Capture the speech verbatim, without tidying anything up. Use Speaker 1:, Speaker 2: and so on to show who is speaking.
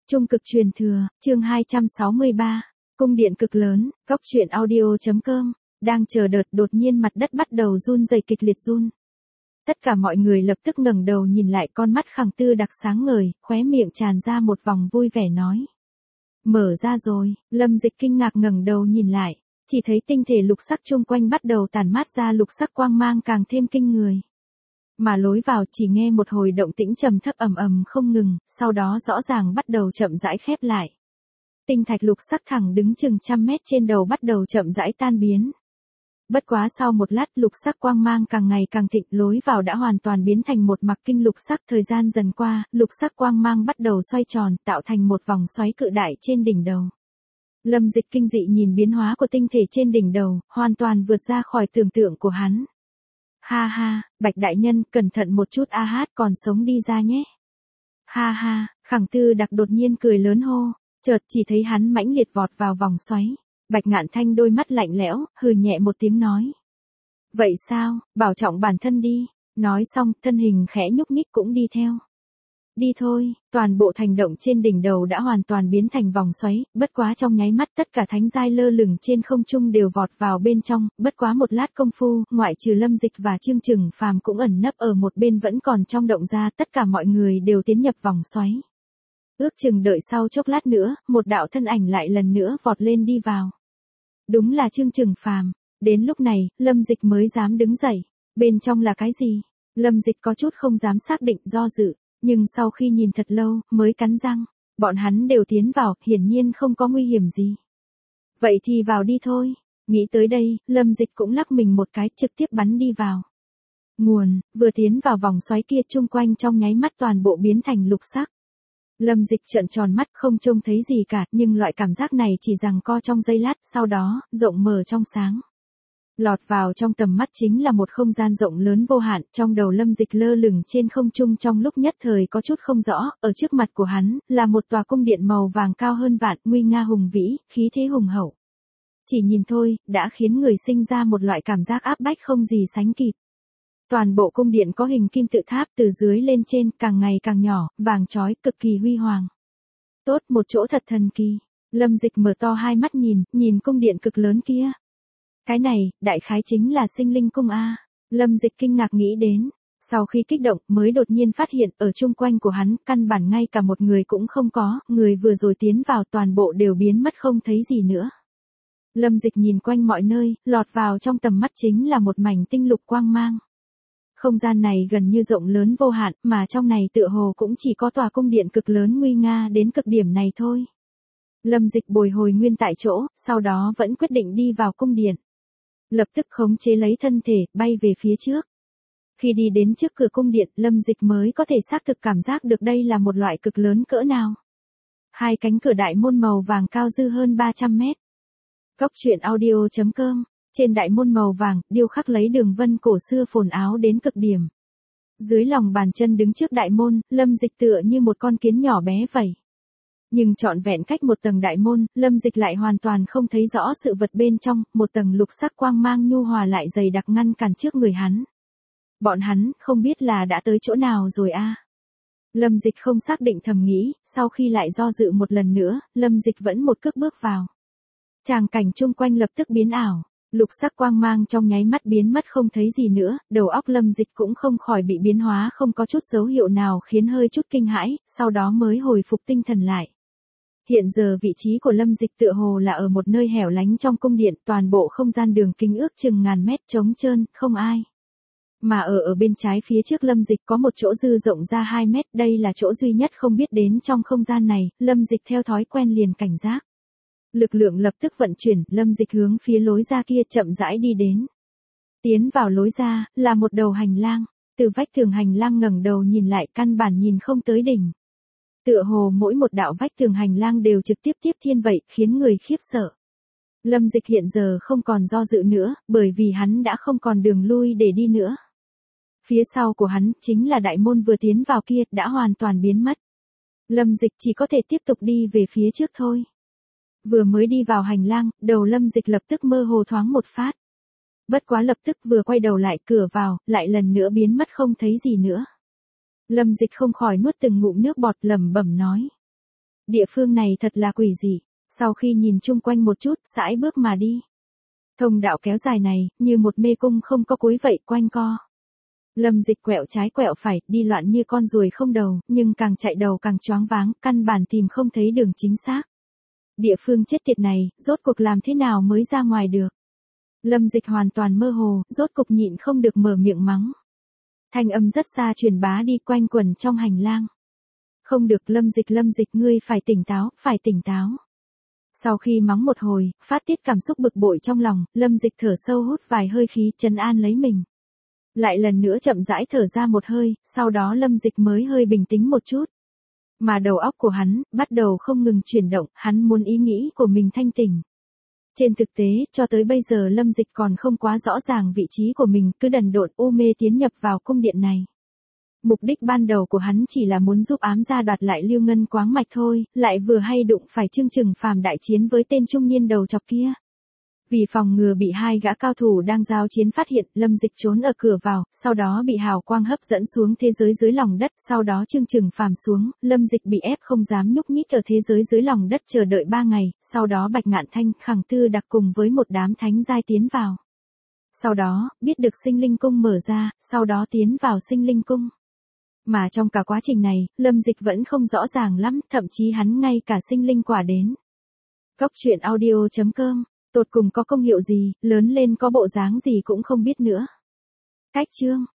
Speaker 1: Trung cực truyền thừa, chương hai trăm sáu mươi ba, cung điện cực lớn, góc truyện audio.com, đang chờ đợt đột nhiên mặt đất bắt đầu run rẩy kịch liệt run. Tất cả mọi người lập tức ngẩng đầu nhìn lại, con mắt Khẳng Tư đặc sáng ngời, khóe miệng tràn ra một vòng vui vẻ nói. Mở ra rồi, Lâm Dịch kinh ngạc ngẩng đầu nhìn lại, chỉ thấy tinh thể lục sắc chung quanh bắt đầu tản mát ra lục sắc quang mang càng thêm kinh người. Mà lối vào chỉ nghe một hồi động tĩnh trầm thấp ầm ầm không ngừng, sau đó rõ ràng bắt đầu chậm rãi khép lại. Tinh thạch lục sắc thẳng đứng chừng trăm mét trên đầu bắt đầu chậm rãi tan biến. Bất quá sau một lát lục sắc quang mang càng ngày càng thịnh, lối vào đã hoàn toàn biến thành một mặc kinh lục sắc. Thời gian dần qua, lục sắc quang mang bắt đầu xoay tròn, tạo thành một vòng xoáy cự đại trên đỉnh đầu. Lâm Dịch kinh dị nhìn biến hóa của tinh thể trên đỉnh đầu, hoàn toàn vượt ra khỏi tưởng tượng của hắn. Ha ha, Bạch đại nhân, cẩn thận một chút a hát, còn sống đi ra nhé. Ha ha, Khẳng Tư đặc đột nhiên cười lớn hô, chợt chỉ thấy hắn mãnh liệt vọt vào vòng xoáy. Bạch Ngạn Thanh đôi mắt lạnh lẽo, hừ nhẹ một tiếng nói. Vậy sao, bảo trọng bản thân đi. Nói xong, thân hình khẽ nhúc nhích cũng đi theo. Đi thôi, toàn bộ thành động trên đỉnh đầu đã hoàn toàn biến thành vòng xoáy, bất quá trong nháy mắt tất cả thánh giai lơ lửng trên không trung đều vọt vào bên trong, bất quá một lát công phu, ngoại trừ Lâm Dịch và Trương Trừng Phàm cũng ẩn nấp ở một bên vẫn còn trong động ra, tất cả mọi người đều tiến nhập vòng xoáy. Ước chừng đợi sau chốc lát nữa, một đạo thân ảnh lại lần nữa vọt lên đi vào. Đúng là Trương Trừng Phàm. Đến lúc này, Lâm Dịch mới dám đứng dậy. Bên trong là cái gì? Lâm Dịch có chút không dám xác định, do dự. Nhưng sau khi nhìn thật lâu, mới cắn răng. Bọn hắn đều tiến vào, hiển nhiên không có nguy hiểm gì. Vậy thì vào đi thôi. Nghĩ tới đây, Lâm Dịch cũng lắc mình một cái, trực tiếp bắn đi vào. Nguồn, vừa tiến vào vòng xoáy kia, chung quanh trong nháy mắt toàn bộ biến thành lục sắc. Lâm Dịch trợn tròn mắt không trông thấy gì cả, nhưng loại cảm giác này chỉ giằng co trong giây lát, sau đó, rộng mở trong sáng. Lọt vào trong tầm mắt chính là một không gian rộng lớn vô hạn, trong đầu Lâm Dịch lơ lửng trên không trung trong lúc nhất thời có chút không rõ, ở trước mặt của hắn, là một tòa cung điện màu vàng cao hơn vạn, nguy nga hùng vĩ, khí thế hùng hậu. Chỉ nhìn thôi, đã khiến người sinh ra một loại cảm giác áp bách không gì sánh kịp. Toàn bộ cung điện có hình kim tự tháp từ dưới lên trên, càng ngày càng nhỏ, vàng chói, cực kỳ huy hoàng. Tốt, một chỗ thật thần kỳ. Lâm Dịch mở to hai mắt nhìn, nhìn cung điện cực lớn kia. Cái này, đại khái chính là Sinh Linh Cung a. Lâm Dịch kinh ngạc nghĩ đến. Sau khi kích động, mới đột nhiên phát hiện, ở chung quanh của hắn, căn bản ngay cả một người cũng không có, người vừa rồi tiến vào toàn bộ đều biến mất không thấy gì nữa. Lâm Dịch nhìn quanh mọi nơi, lọt vào trong tầm mắt chính là một mảnh tinh lục quang mang. Không gian này gần như rộng lớn vô hạn, mà trong này tựa hồ cũng chỉ có tòa cung điện cực lớn nguy nga đến cực điểm này thôi. Lâm Dịch bồi hồi nguyên tại chỗ, sau đó vẫn quyết định đi vào cung điện. Lập tức khống chế lấy thân thể, bay về phía trước. Khi đi đến trước cửa cung điện, Lâm Dịch mới có thể xác thực cảm giác được đây là một loại cực lớn cỡ nào. Hai cánh cửa đại môn màu vàng cao dư hơn ba trăm mét. Góc truyện audio.com. Trên đại môn màu vàng, điêu khắc lấy đường vân cổ xưa phồn áo đến cực điểm. Dưới lòng bàn chân đứng trước đại môn, Lâm Dịch tựa như một con kiến nhỏ bé vậy. Nhưng trọn vẹn cách một tầng đại môn, Lâm Dịch lại hoàn toàn không thấy rõ sự vật bên trong, một tầng lục sắc quang mang nhu hòa lại dày đặc ngăn cản trước người hắn. Bọn hắn, không biết là đã tới chỗ nào rồi a. Lâm Dịch không xác định thầm nghĩ, sau khi lại do dự một lần nữa, Lâm Dịch vẫn một cước bước vào. Tràng cảnh chung quanh lập tức biến ảo. Lục sắc quang mang trong nháy mắt biến mất không thấy gì nữa, đầu óc Lâm Dịch cũng không khỏi bị biến hóa, không có chút dấu hiệu nào khiến hơi chút kinh hãi, sau đó mới hồi phục tinh thần lại. Hiện giờ vị trí của Lâm Dịch tựa hồ là ở một nơi hẻo lánh trong cung điện, toàn bộ không gian đường kính ước chừng ngàn mét trống trơn, không ai. Mà ở ở bên trái phía trước Lâm Dịch có một chỗ dư rộng ra hai mét, đây là chỗ duy nhất không biết đến trong không gian này, Lâm Dịch theo thói quen liền cảnh giác. Lực lượng lập tức vận chuyển, Lâm Dịch hướng phía lối ra kia chậm rãi đi đến. Tiến vào lối ra, là một đầu hành lang, từ vách tường hành lang ngẩng đầu nhìn lại căn bản nhìn không tới đỉnh. Tựa hồ mỗi một đạo vách tường hành lang đều trực tiếp tiếp thiên vậy, khiến người khiếp sợ. Lâm Dịch hiện giờ không còn do dự nữa, bởi vì hắn đã không còn đường lui để đi nữa. Phía sau của hắn, chính là đại môn vừa tiến vào kia, đã hoàn toàn biến mất. Lâm Dịch chỉ có thể tiếp tục đi về phía trước thôi. Vừa mới đi vào hành lang, đầu Lâm Dịch lập tức mơ hồ thoáng một phát. Bất quá lập tức vừa quay đầu lại cửa vào, lại lần nữa biến mất không thấy gì nữa. Lâm Dịch không khỏi nuốt từng ngụm nước bọt lẩm bẩm nói. Địa phương này thật là quỷ dị. Sau khi nhìn chung quanh một chút, sải bước mà đi. Thông đạo kéo dài này, như một mê cung không có cuối vậy, quanh co. Lâm Dịch quẹo trái quẹo phải, đi loạn như con ruồi không đầu, nhưng càng chạy đầu càng choáng váng, căn bản tìm không thấy đường chính xác. Địa phương chết tiệt này, rốt cuộc làm thế nào mới ra ngoài được? Lâm Dịch hoàn toàn mơ hồ, rốt cục nhịn không được mở miệng mắng. Thanh âm rất xa truyền bá đi quanh quẩn trong hành lang. Không được, Lâm Dịch Lâm Dịch ngươi phải tỉnh táo, phải tỉnh táo. Sau khi mắng một hồi, phát tiết cảm xúc bực bội trong lòng, Lâm Dịch thở sâu hút vài hơi khí trấn an lấy mình. Lại lần nữa chậm rãi thở ra một hơi, sau đó Lâm Dịch mới hơi bình tĩnh một chút. Mà đầu óc của hắn, bắt đầu không ngừng chuyển động, hắn muốn ý nghĩ của mình thanh tỉnh. Trên thực tế, cho tới bây giờ Lâm Dịch còn không quá rõ ràng vị trí của mình, cứ đần độn u mê tiến nhập vào cung điện này. Mục đích ban đầu của hắn chỉ là muốn giúp ám gia đoạt lại Lưu Ngân Quáng Mạch thôi, lại vừa hay đụng phải Trương Trừng Phàm đại chiến với tên trung niên đầu chọc kia. Vì phòng ngừa bị hai gã cao thủ đang giao chiến phát hiện, Lâm Dịch trốn ở cửa vào, sau đó bị hào quang hấp dẫn xuống thế giới dưới lòng đất, sau đó Trương Trừng Phàm xuống, Lâm Dịch bị ép không dám nhúc nhích ở thế giới dưới lòng đất chờ đợi ba ngày, sau đó Bạch Ngạn Thanh, Khẳng Tư Đặc cùng với một đám thánh giai tiến vào. Sau đó, biết được Sinh Linh Cung mở ra, sau đó tiến vào Sinh Linh Cung. Mà trong cả quá trình này, Lâm Dịch vẫn không rõ ràng lắm, thậm chí hắn ngay cả sinh linh quả đến. Góc truyện audio chấm com, tột cùng có công hiệu gì, lớn lên có bộ dáng gì cũng không biết nữa. Cách chương